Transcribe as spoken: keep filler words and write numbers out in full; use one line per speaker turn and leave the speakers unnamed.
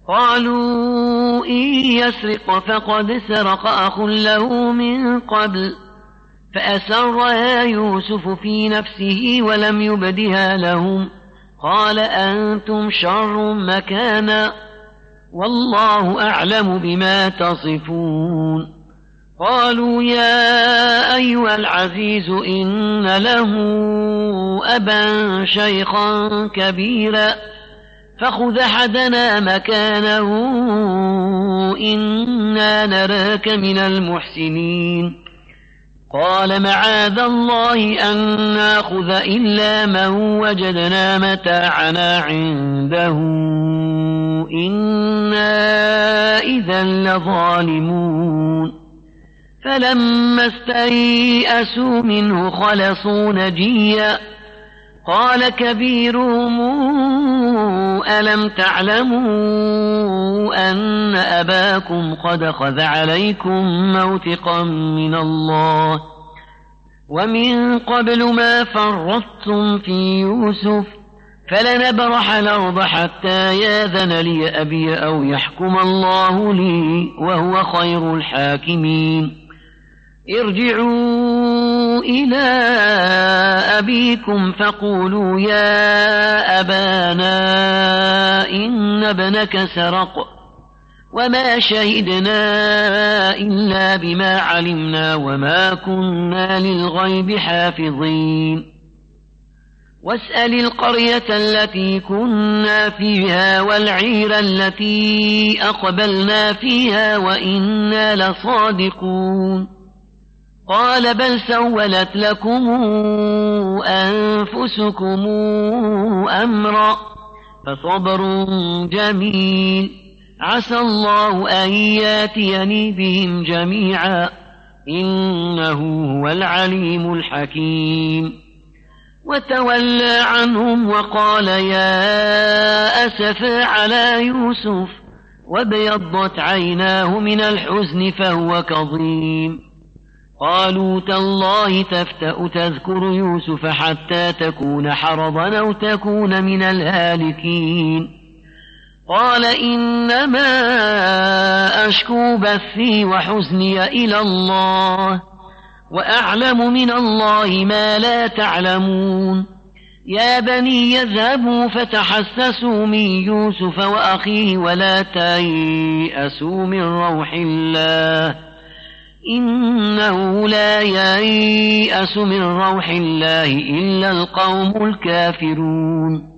قالوا إن يسرق فقد سرق أخ له من قبل فأسرها يوسف في نفسه ولم يبدها لهم قال أنتم شر مكانا والله أعلم بما تصفون. قالوا يا أيها العزيز إن له أبا شيخا كبيرا فخذ أحدنا مكانه إنا نراك من المحسنين. قال معاذ الله أن ناخذ إلا من وجدنا متاعنا عنده إنا إذا لظالمون. فلما استيئسوا منه خلصوا نجيا قال كبيرهم ألم تعلموا أن أباكم قد خذ عليكم موثقا من الله ومن قبل ما فرطتم في يوسف فلنبرح الأرض حتى ياذن لي أبي أو يحكم الله لي وهو خير الحاكمين. ارجعوا إلى أبيكم فقولوا يا أبانا إن ابنك سرق وما شهدنا إلا بما علمنا وما كنا للغيب حافظين. واسأل القرية التي كنا فيها والعير التي أقبلنا فيها وإنا لصادقون. قال بل سولت لكم أنفسكم أمرا فصبر جميل عسى الله أن ياتيني بهم جميعا إنه هو العليم الحكيم. وتولى عنهم وقال يا أسفا على يوسف وابيضت عيناه من الحزن فهو كظيم. قالوا تالله تفتأ تذكر يوسف حتى تكون حرضا أو تكون من الهالكين. قال إنما أشكو بثي وحزني إلى الله وأعلم من الله ما لا تعلمون. يا بني يذهبوا فتحسسوا من يوسف وأخيه ولا تيأسوا من روح الله إنه لا ييأس من روح الله إلا القوم الكافرون.